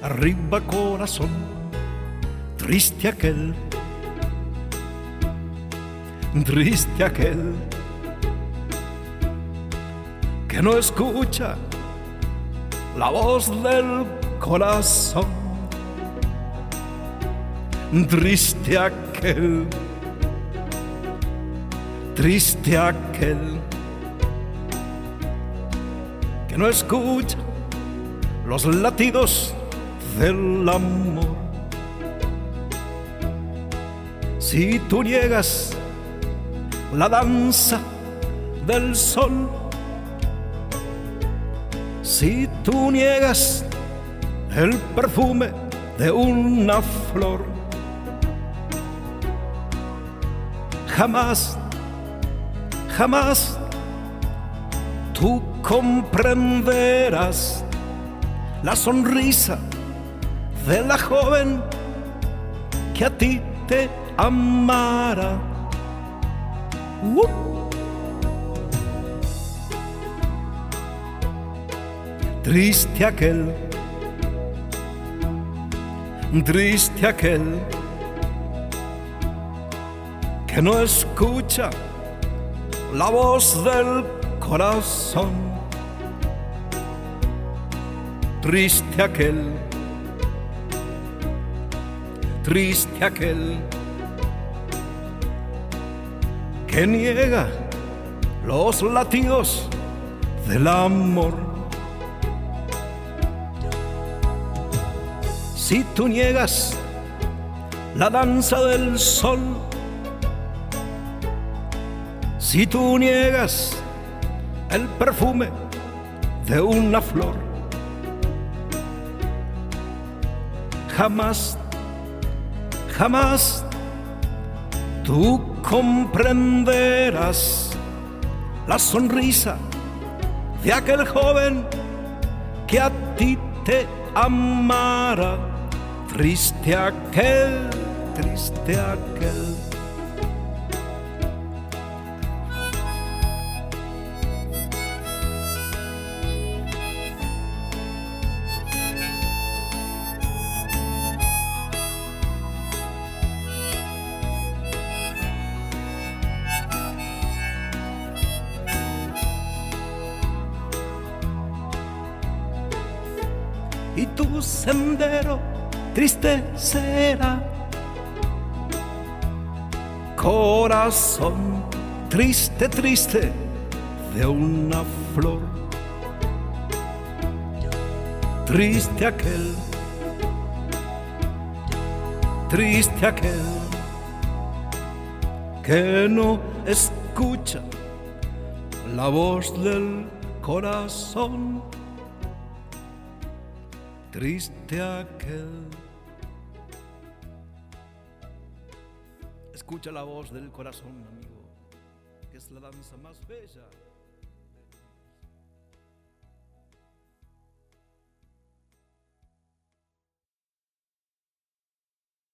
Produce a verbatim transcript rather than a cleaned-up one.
arriba corazón, triste aquel, triste aquel que no escucha la voz del corazón, triste aquel, triste aquel que no escucha los latidos del amor. Si tú niegas la danza del sol, si tú niegas el perfume de una flor, jamás, jamás tú comprenderás la sonrisa de la joven que a ti te amará. Uh. Triste aquel, triste aquel que no escucha la voz del corazón, triste aquel, triste aquel que niega los latidos del amor. Si tú niegas la danza del sol, si tú niegas el perfume de una flor, jamás, jamás tú comprenderás la sonrisa de aquel joven que a ti te amará. Triste aquel, triste aquel. Y tu sendero triste será, corazón triste, triste de una flor, triste aquel, triste aquel que no escucha la voz del corazón, triste aquel. Escucha la voz del corazón, amigo, que es la danza más bella.